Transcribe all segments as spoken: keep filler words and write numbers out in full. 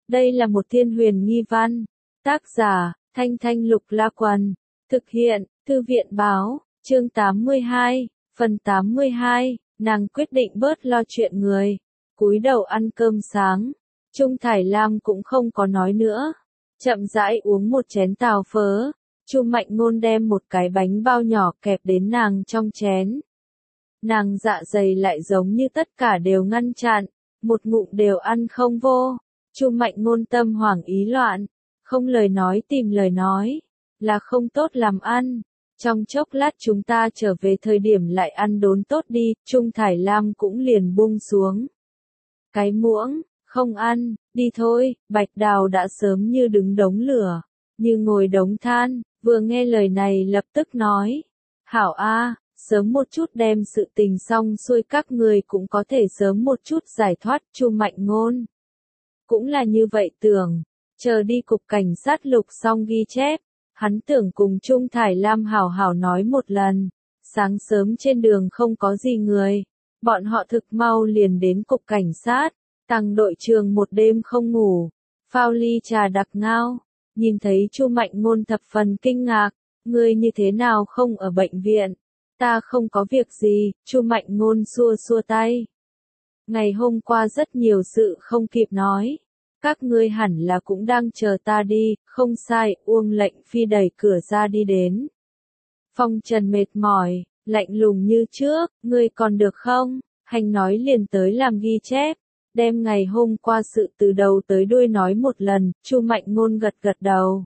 Đây là một thiên huyền nghi văn. Tác giả, Thanh Thanh Lục La Quần. Thực hiện, Thư viện Báo, chương tám mươi hai, phần tám mươi hai, nàng quyết định bớt lo chuyện người. Cúi đầu ăn cơm sáng. Trung Thải Lam cũng không có nói nữa. Chậm rãi uống một chén tàu phớ. Chu Mạnh Ngôn đem một cái bánh bao nhỏ kẹp đến nàng trong chén. Nàng dạ dày lại giống như tất cả đều ngăn chặn, một ngụm đều ăn không vô. Chu Mạnh Ngôn tâm hoảng ý loạn, không lời nói tìm lời nói, là không tốt làm ăn. Trong chốc lát chúng ta trở về thời điểm lại ăn đốn tốt đi, Trung Thải Lam cũng liền buông xuống. Cái muỗng, không ăn, đi thôi, Bạch Đào đã sớm như đứng đống lửa, như ngồi đống than, vừa nghe lời này lập tức nói. Hảo a, sớm một chút đem sự tình xong xuôi các người cũng có thể sớm một chút giải thoát. Chu Mạnh Ngôn cũng là như vậy tưởng, chờ đi cục cảnh sát lục xong ghi chép, hắn tưởng cùng Trung Thải Lam hảo hảo nói một lần. Sáng sớm trên đường không có gì người, bọn họ thực mau liền đến cục cảnh sát. Tăng đội trưởng một đêm không ngủ, phao ly trà đặc ngao, nhìn thấy Chu Mạnh Ngôn thập phần kinh ngạc, ngươi như thế nào không ở bệnh viện? Ta không có việc gì, Chu Mạnh Ngôn xua xua tay. Ngày hôm qua rất nhiều sự không kịp nói, các ngươi hẳn là cũng đang chờ ta đi. Không sai, Uông Lệnh Phi đẩy cửa ra đi đến. Phong Trần mệt mỏi, lạnh lùng như trước, ngươi còn được không? Hành nói liền tới làm ghi chép, đem ngày hôm qua sự từ đầu tới đuôi nói một lần. Chu Mạnh Ngôn gật gật đầu.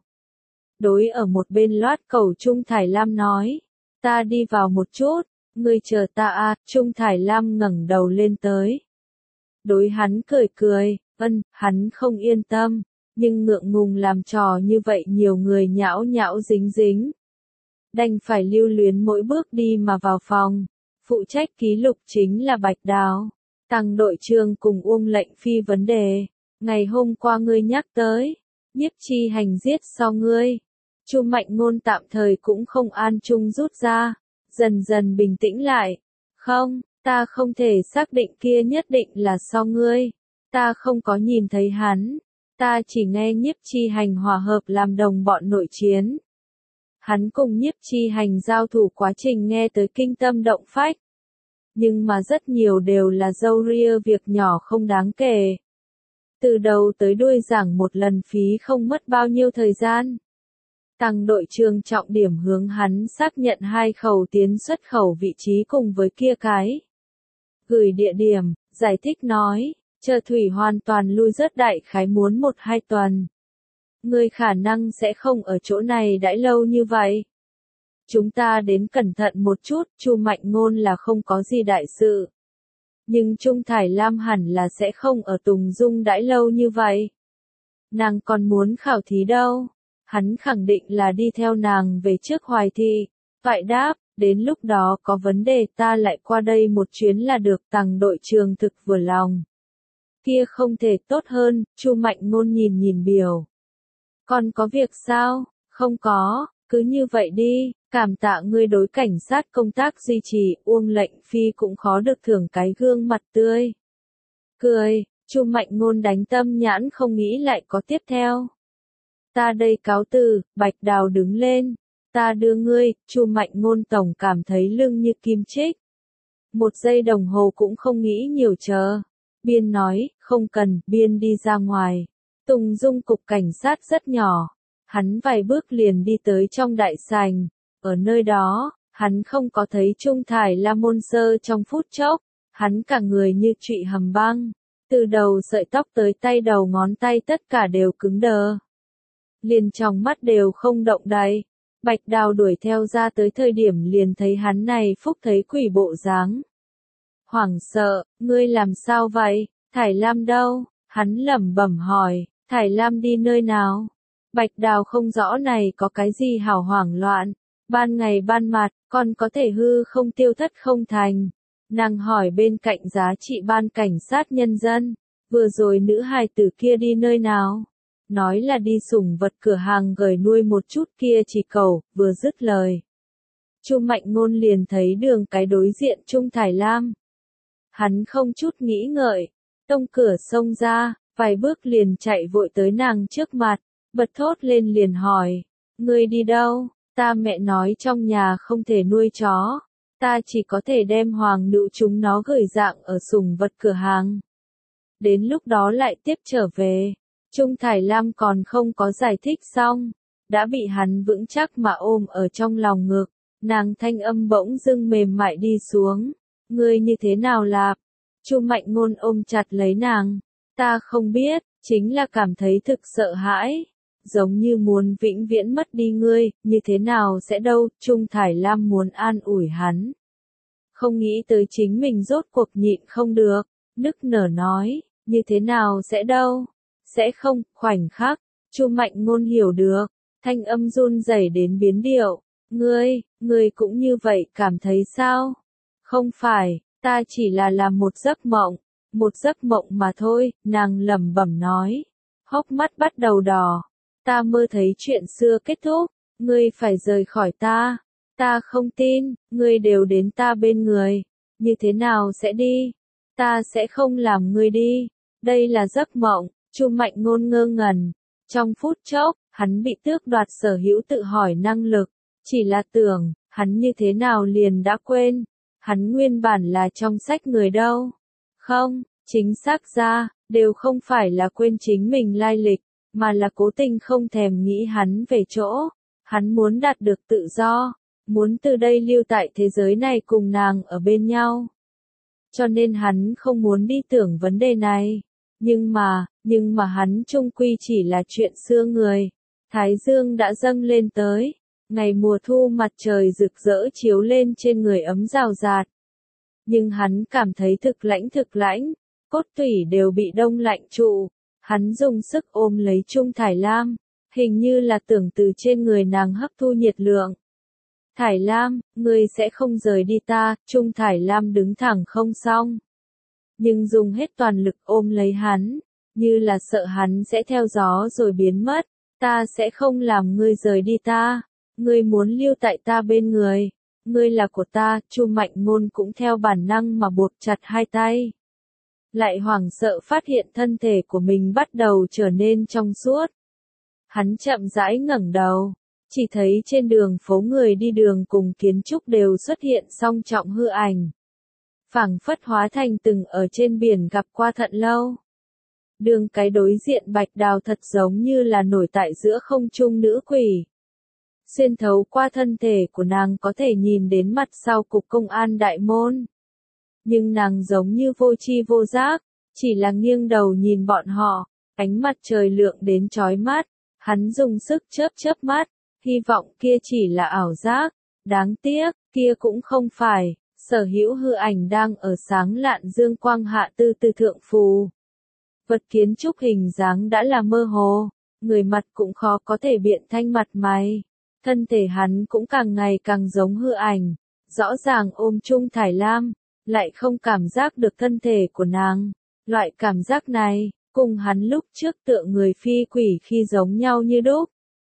Đối ở một bên loát cẩu Trung Thải Lam nói, ta đi vào một chút, ngươi chờ ta a. Trung Thải Lam ngẩng đầu lên tới. Đối hắn cười cười, ân, hắn không yên tâm, nhưng ngượng ngùng làm trò như vậy nhiều người nhão nhão dính dính. Đành phải lưu luyến mỗi bước đi mà vào phòng. Phụ trách ký lục chính là Bạch Đào. Tăng đội trưởng cùng Uông Lệnh Phi vấn đề. Ngày hôm qua ngươi nhắc tới, Nhiếp Chi Hành giết sau ngươi. Chu Mạnh Ngôn tạm thời cũng không an chung rút ra, dần dần bình tĩnh lại. Không, ta không thể xác định kia nhất định là sau ngươi. Ta không có nhìn thấy hắn. Ta chỉ nghe Nhiếp Chi Hành hòa hợp làm đồng bọn nội chiến. Hắn cùng Nhiếp Chi Hành giao thủ quá trình nghe tới kinh tâm động phách. Nhưng mà rất nhiều đều là râu ria việc nhỏ không đáng kể. Từ đầu tới đuôi giảng một lần phí không mất bao nhiêu thời gian. Tăng đội trưởng trọng điểm hướng hắn xác nhận hai khẩu tiến xuất khẩu vị trí cùng với kia cái. Gửi địa điểm, giải thích nói, chờ thủy hoàn toàn lui rớt đại khái muốn một hai tuần. Ngươi khả năng sẽ không ở chỗ này đãi lâu như vậy. Chúng ta đến cẩn thận một chút. Chu Mạnh Ngôn là không có gì đại sự. Nhưng Trung Thải Lam hẳn là sẽ không ở Tùng Dung đãi lâu như vậy. Nàng còn muốn khảo thí đâu. Hắn khẳng định là đi theo nàng về trước Hoài Thị. Toại đáp, đến lúc đó có vấn đề ta lại qua đây một chuyến là được. Tăng đội trưởng thực vừa lòng. Kia không thể tốt hơn. Chu Mạnh Ngôn nhìn nhìn biểu. Còn có việc sao? Không có, cứ như vậy đi. Cảm tạ ngươi đối cảnh sát công tác duy trì. Uông Lệnh Phi cũng khó được thưởng cái gương mặt tươi. Cười, Chu Mạnh Ngôn đánh tâm nhãn không nghĩ lại có tiếp theo. Ta đây cáo từ. Bạch Đào đứng lên. Ta đưa ngươi. Chu Mạnh Ngôn tổng cảm thấy lưng như kim chích. Một giây đồng hồ cũng không nghĩ nhiều chờ. Biên nói, không cần. Biên đi ra ngoài. Tùng Dung cục cảnh sát rất nhỏ. Hắn vài bước liền đi tới trong đại sảnh. Ở nơi đó, hắn không có thấy Trung Thải Lam môn sơ trong phút chốc. Hắn cả người như trụy hầm băng. Từ đầu sợi tóc tới tay đầu ngón tay tất cả đều cứng đờ. Liền trong mắt đều không động đậy. Bạch Đào đuổi theo ra tới thời điểm liền thấy hắn này phúc thấy quỷ bộ dáng. Hoảng sợ, ngươi làm sao vậy? Thải Lam đâu? Hắn lẩm bẩm hỏi, Thải Lam đi nơi nào? Bạch Đào không rõ này có cái gì hảo hoảng loạn. Ban ngày ban mặt, còn có thể hư không tiêu thất không thành. Nàng hỏi bên cạnh giá trị ban cảnh sát nhân dân, vừa rồi nữ hài tử kia đi nơi nào? Nói là đi sủng vật cửa hàng gửi nuôi một chút kia chỉ cầu, vừa dứt lời. Chu Mạnh Ngôn liền thấy đường cái đối diện Trung Thải Lam. Hắn không chút nghĩ ngợi, tông cửa xông ra, vài bước liền chạy vội tới nàng trước mặt, bật thốt lên liền hỏi, ngươi đi đâu? Ta mẹ nói trong nhà không thể nuôi chó, ta chỉ có thể đem hoàng nữ chúng nó gửi dạng ở sủng vật cửa hàng. Đến lúc đó lại tiếp trở về. Trung Thải Lam còn không có giải thích xong, đã bị hắn vững chắc mà ôm ở trong lòng ngực, nàng thanh âm bỗng dưng mềm mại đi xuống. Ngươi như thế nào Lạp? Chu Mạnh Ngôn ôm chặt lấy nàng, ta không biết, chính là cảm thấy thực sợ hãi, giống như muốn vĩnh viễn mất đi ngươi, như thế nào sẽ đâu? Trung Thải Lam muốn an ủi hắn. Không nghĩ tới chính mình rốt cuộc nhịn không được, nức nở nói, như thế nào sẽ đâu? Sẽ không, khoảnh khắc, Chu Mạnh Ngôn hiểu được, thanh âm run rẩy đến biến điệu, ngươi, ngươi cũng như vậy cảm thấy sao? Không phải, ta chỉ là làm một giấc mộng, một giấc mộng mà thôi, nàng lẩm bẩm nói, hốc mắt bắt đầu đỏ, ta mơ thấy chuyện xưa kết thúc, ngươi phải rời khỏi ta, ta không tin, ngươi đều đến ta bên người, như thế nào sẽ đi? Ta sẽ không làm ngươi đi, đây là giấc mộng. Chu Mạnh Ngôn ngơ ngẩn, trong phút chốc, hắn bị tước đoạt sở hữu tự hỏi năng lực, chỉ là tưởng, hắn như thế nào liền đã quên, hắn nguyên bản là trong sách người đâu. Không, chính xác ra, đều không phải là quên chính mình lai lịch, mà là cố tình không thèm nghĩ hắn về chỗ, hắn muốn đạt được tự do, muốn từ đây lưu tại thế giới này cùng nàng ở bên nhau. Cho nên hắn không muốn đi tưởng vấn đề này. Nhưng mà, nhưng mà hắn chung quy chỉ là chuyện xưa người. Thái dương đã dâng lên tới, ngày mùa thu mặt trời rực rỡ chiếu lên trên người ấm rào rạt. Nhưng hắn cảm thấy thực lãnh thực lãnh, cốt tủy đều bị đông lạnh trụ. Hắn dùng sức ôm lấy Trung Thải Lam, hình như là tưởng từ trên người nàng hấp thu nhiệt lượng. Thải Lam, ngươi sẽ không rời đi ta, Trung Thải Lam đứng thẳng không xong. Nhưng dùng hết toàn lực ôm lấy hắn, như là sợ hắn sẽ theo gió rồi biến mất, ta sẽ không làm ngươi rời đi ta, ngươi muốn lưu tại ta bên người, ngươi là của ta, Chu Mạnh Ngôn cũng theo bản năng mà buộc chặt hai tay. Lại hoảng sợ phát hiện thân thể của mình bắt đầu trở nên trong suốt. Hắn chậm rãi ngẩng đầu, chỉ thấy trên đường phố người đi đường cùng kiến trúc đều xuất hiện song trọng hư ảnh. Phảng phất hóa thành từng ở trên biển gặp qua Thận Lâu. Đường cái đối diện Bạch Đào thật giống như là nổi tại giữa không trung nữ quỷ. Xuyên thấu qua thân thể của nàng có thể nhìn đến mặt sau cục công an đại môn. Nhưng nàng giống như vô tri vô giác, chỉ là nghiêng đầu nhìn bọn họ, ánh mặt trời lượng đến chói mắt, hắn dùng sức chớp chớp mắt, hy vọng kia chỉ là ảo giác, đáng tiếc, kia cũng không phải. Sở hữu hư ảnh đang ở sáng lạn dương quang hạ tư tư thượng phù. Vật kiến trúc hình dáng đã là mơ hồ, người mặt cũng khó có thể biện thanh mặt mày. Thân thể hắn cũng càng ngày càng giống hư ảnh, rõ ràng ôm Trung Thải Lam, lại không cảm giác được thân thể của nàng. Loại cảm giác này, cùng hắn lúc trước tựa người phi quỷ khi giống nhau như đúc.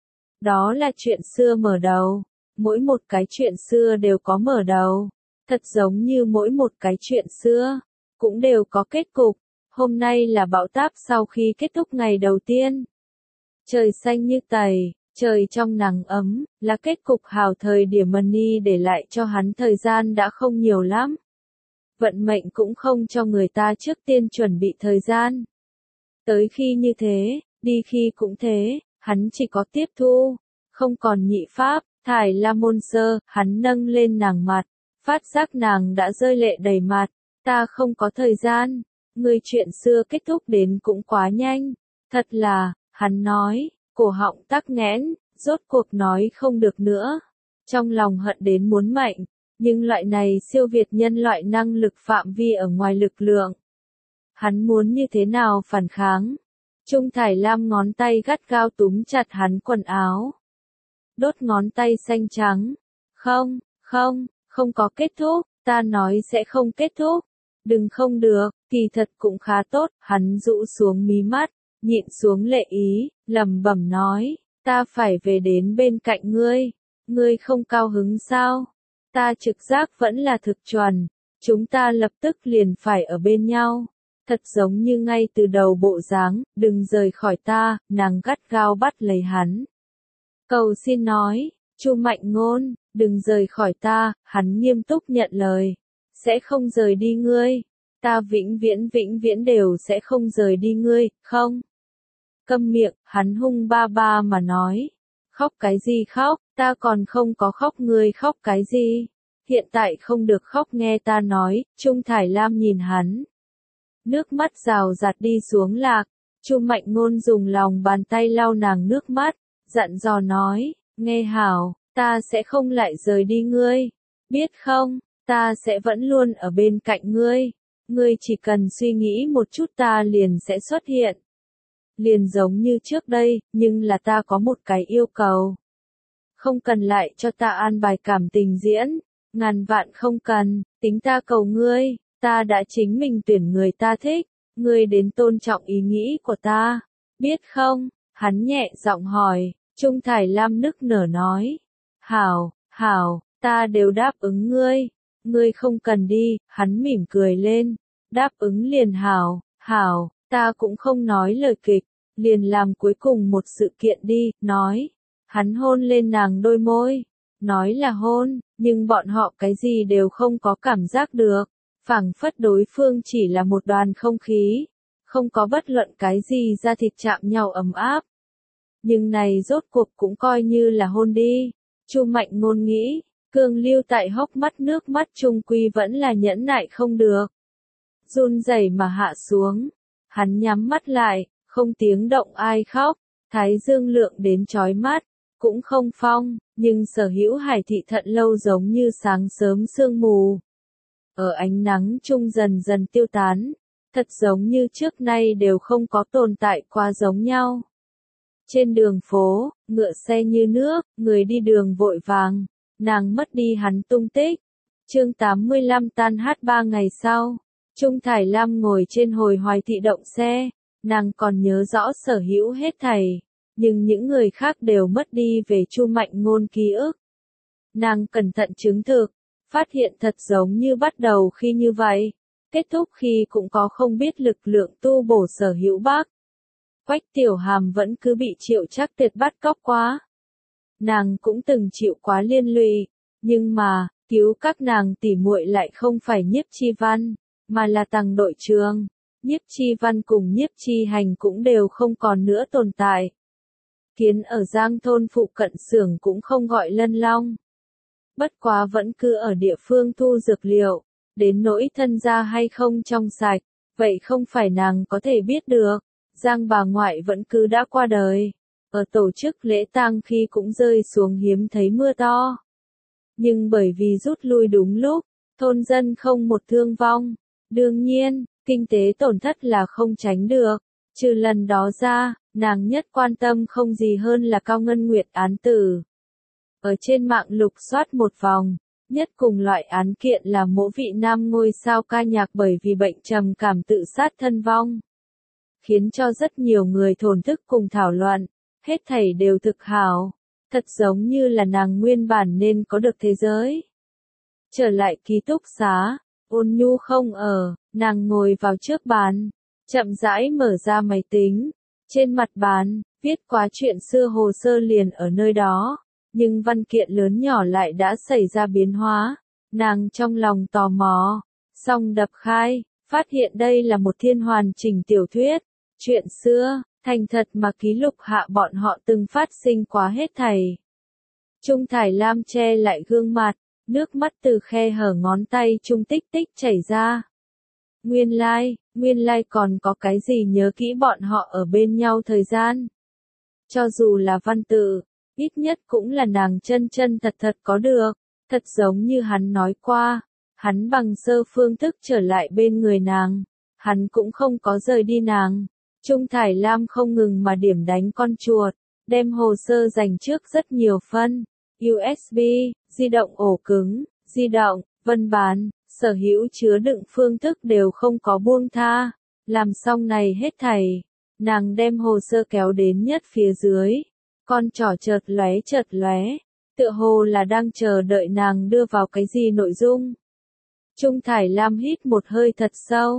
Đó là chuyện xưa mở đầu, mỗi một cái chuyện xưa đều có mở đầu. Thật giống như mỗi một cái chuyện xưa, cũng đều có kết cục. Hôm nay là bão táp sau khi kết thúc ngày đầu tiên. Trời xanh như tẩy, trời trong nắng ấm, là kết cục hào thời điểm Money để lại cho hắn thời gian đã không nhiều lắm. Vận mệnh cũng không cho người ta trước tiên chuẩn bị thời gian. Tới khi như thế, đi khi cũng thế, hắn chỉ có tiếp thu, không còn nhị pháp. Thải Lam môn sơ, hắn nâng lên nàng mặt. Phát giác nàng đã rơi lệ đầy mặt, ta không có thời gian, người chuyện xưa kết thúc đến cũng quá nhanh, thật là, hắn nói, cổ họng tắc nghẽn, rốt cuộc nói không được nữa, trong lòng hận đến muốn mạnh, nhưng loại này siêu việt nhân loại năng lực phạm vi ở ngoài lực lượng. Hắn muốn như thế nào phản kháng? Trung Thải Lam ngón tay gắt gao túm chặt hắn quần áo, đốt ngón tay xanh trắng, không, không. Không có kết thúc, ta nói sẽ không kết thúc. Đừng không được, kỳ thật cũng khá tốt, hắn rũ xuống mí mắt, nhịn xuống lệ ý, lẩm bẩm nói, ta phải về đến bên cạnh ngươi. Ngươi không cao hứng sao? Ta trực giác vẫn là thực chuẩn, chúng ta lập tức liền phải ở bên nhau. Thật giống như ngay từ đầu bộ dáng, đừng rời khỏi ta, nàng gắt gao bắt lấy hắn. Cầu xin nói, Chu Mạnh Ngôn, đừng rời khỏi ta, hắn nghiêm túc nhận lời. Sẽ không rời đi ngươi. Ta vĩnh viễn vĩnh viễn đều sẽ không rời đi ngươi, không? Câm miệng, hắn hung ba ba mà nói. Khóc cái gì khóc, ta còn không có khóc, ngươi khóc cái gì? Hiện tại không được khóc, nghe ta nói. Trung Thải Lam nhìn hắn. Nước mắt rào rạt đi xuống lạc. Chu Mạnh Ngôn dùng lòng bàn tay lau nàng nước mắt, dặn dò nói, nghe hảo, ta sẽ không lại rời đi ngươi. Biết không, ta sẽ vẫn luôn ở bên cạnh ngươi. Ngươi chỉ cần suy nghĩ một chút ta liền sẽ xuất hiện. Liền giống như trước đây, nhưng là ta có một cái yêu cầu. Không cần lại cho ta an bài cảm tình diễn, ngàn vạn không cần, tính ta cầu ngươi, ta đã chính mình tuyển người ta thích, ngươi đến tôn trọng ý nghĩ của ta, biết không? Hắn nhẹ giọng hỏi, Trung Thải Lam nức nở nói, hảo, hảo, ta đều đáp ứng ngươi, ngươi không cần đi, hắn mỉm cười lên, đáp ứng liền hảo, hảo, ta cũng không nói lời kịch, liền làm cuối cùng một sự kiện đi, nói, hắn hôn lên nàng đôi môi, nói là hôn, nhưng bọn họ cái gì đều không có cảm giác được, phảng phất đối phương chỉ là một đoàn không khí, không có bất luận cái gì da thịt chạm nhau ấm áp. Nhưng này rốt cuộc cũng coi như là hôn đi, Chu Mạnh Ngôn nghĩ, cương lưu tại hốc mắt nước mắt trung quy vẫn là nhẫn nại không được. Run rẩy mà hạ xuống, hắn nhắm mắt lại, không tiếng động ai khóc, thái dương lượng đến chói mắt, cũng không phong, nhưng sở hữu hải thị thận lâu giống như sáng sớm sương mù. Ở ánh nắng trung dần dần tiêu tán, thật giống như trước nay đều không có tồn tại qua giống nhau. Trên đường phố, ngựa xe như nước, người đi đường vội vàng, nàng mất đi hắn tung tích. Chương tám mươi lăm tan hát ba ngày sau, Trung Thải Lam ngồi trên hồi hoài thị động xe, nàng còn nhớ rõ sở hữu hết thảy, nhưng những người khác đều mất đi về Chu Mạnh Ngôn ký ức. Nàng cẩn thận chứng thực, phát hiện thật giống như bắt đầu khi như vậy, kết thúc khi cũng có không biết lực lượng tu bổ sở hữu bác. Quách Tiểu Hàm vẫn cứ bị Triệu Trác Tuyệt bắt cóc quá. Nàng cũng từng chịu quá liên lụy, nhưng mà, cứu các nàng tỉ muội lại không phải Nhiếp Chi Văn, mà là Tằng đội trưởng. Nhiếp Chi Văn cùng Nhiếp Chi Hành cũng đều không còn nữa tồn tại. Kiến ở Giang thôn phụ cận xưởng cũng không gọi Lân Long. Bất quá vẫn cứ ở địa phương thu dược liệu, đến nỗi thân gia hay không trong sạch, vậy không phải nàng có thể biết được. Giang bà ngoại vẫn cứ đã qua đời, ở tổ chức lễ tang khi cũng rơi xuống hiếm thấy mưa to. Nhưng bởi vì rút lui đúng lúc, thôn dân không một thương vong. Đương nhiên, kinh tế tổn thất là không tránh được. Trừ lần đó ra, nàng nhất quan tâm không gì hơn là Cao Ngân Nguyệt án tử. Ở trên mạng lục soát một vòng, nhất cùng loại án kiện là mỗ vị nam ngôi sao ca nhạc bởi vì bệnh trầm cảm tự sát thân vong. Khiến cho rất nhiều người thổn thức cùng thảo luận, hết thảy đều thực hảo, thật giống như là nàng nguyên bản nên có được thế giới. Trở lại ký túc xá, Ôn Nhu không ở, nàng ngồi vào trước bàn, chậm rãi mở ra máy tính, trên mặt bàn, viết quá chuyện xưa hồ sơ liền ở nơi đó, nhưng văn kiện lớn nhỏ lại đã xảy ra biến hóa, nàng trong lòng tò mò, song đập khai, phát hiện đây là một thiên hoàn chỉnh tiểu thuyết. Chuyện xưa, thành thật mà ký lục hạ bọn họ từng phát sinh quá hết thảy. Trung Thải Lam che lại gương mặt, nước mắt từ khe hở ngón tay trung tích tích chảy ra. Nguyên lai, like, nguyên lai like còn có cái gì nhớ kỹ bọn họ ở bên nhau thời gian. Cho dù là văn tự, ít nhất cũng là nàng chân chân thật thật có được, thật giống như hắn nói qua, hắn bằng sơ phương thức trở lại bên người nàng, hắn cũng không có rời đi nàng. Trung Thải Lam không ngừng mà điểm đánh con chuột, đem hồ sơ dành trước rất nhiều phân, u ét bê, di động ổ cứng, di động, vân bán, sở hữu chứa đựng phương thức đều không có buông tha. Làm xong này hết thảy, nàng đem hồ sơ kéo đến nhất phía dưới, con trỏ chợt lóe chợt lóe, tựa hồ là đang chờ đợi nàng đưa vào cái gì nội dung. Trung Thải Lam hít một hơi thật sâu,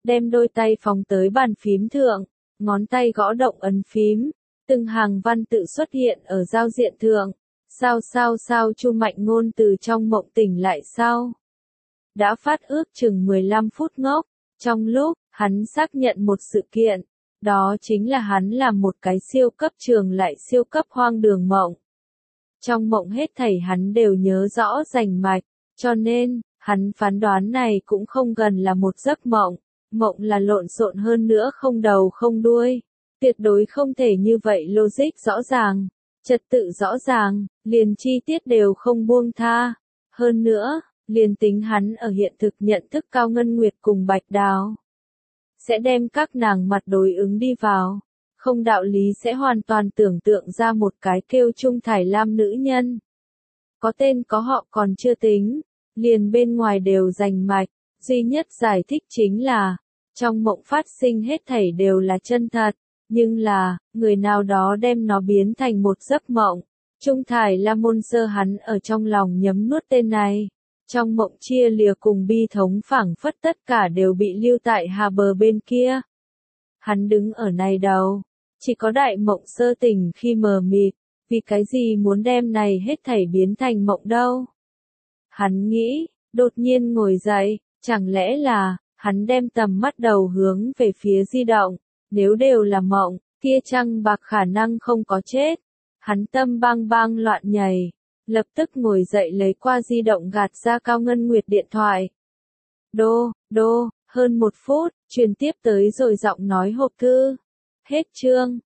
đem đôi tay phóng tới bàn phím thượng, ngón tay gõ động ấn phím, từng hàng văn tự xuất hiện ở giao diện thượng. Sao sao sao Chu Mạnh Ngôn từ trong mộng tỉnh lại sau. Đã phát ước chừng mười lăm phút ngốc, trong lúc, hắn xác nhận một sự kiện, đó chính là hắn làm một cái siêu cấp trường lại siêu cấp hoang đường mộng. Trong mộng hết thảy hắn đều nhớ rõ rành mạch, cho nên, hắn phán đoán này cũng không gần là một giấc mộng, mộng là lộn xộn hơn nữa không đầu không đuôi, tuyệt đối không thể như vậy logic rõ ràng, trật tự rõ ràng, liền chi tiết đều không buông tha. Hơn nữa, liền tính hắn ở hiện thực nhận thức Cao Ngân Nguyệt cùng Bạch Đào, sẽ đem các nàng mặt đối ứng đi vào, không đạo lý sẽ hoàn toàn tưởng tượng ra một cái kêu Trung Thải Lam nữ nhân. Có tên có họ còn chưa tính, liền bên ngoài đều rành mạch, duy nhất giải thích chính là, trong mộng phát sinh hết thảy đều là chân thật, nhưng là, người nào đó đem nó biến thành một giấc mộng. Trung Thải Lam môn sơ hắn ở trong lòng nhấm nuốt tên này. Trong mộng chia lìa cùng bi thống phảng phất tất cả đều bị lưu tại hà bờ bên kia. Hắn đứng ở này đầu, chỉ có đại mộng sơ tỉnh khi mờ mịt, vì cái gì muốn đem này hết thảy biến thành mộng đâu. Hắn nghĩ, đột nhiên ngồi dậy, chẳng lẽ là, hắn đem tầm mắt đầu hướng về phía di động, nếu đều là mộng, kia Trăng Bạc khả năng không có chết. Hắn tâm bang bang loạn nhảy. Lập tức ngồi dậy lấy qua di động gạt ra Cao Ngân Nguyệt điện thoại. Đô, đô, hơn một phút, truyền tiếp tới rồi giọng nói hộp thư. Hết chương.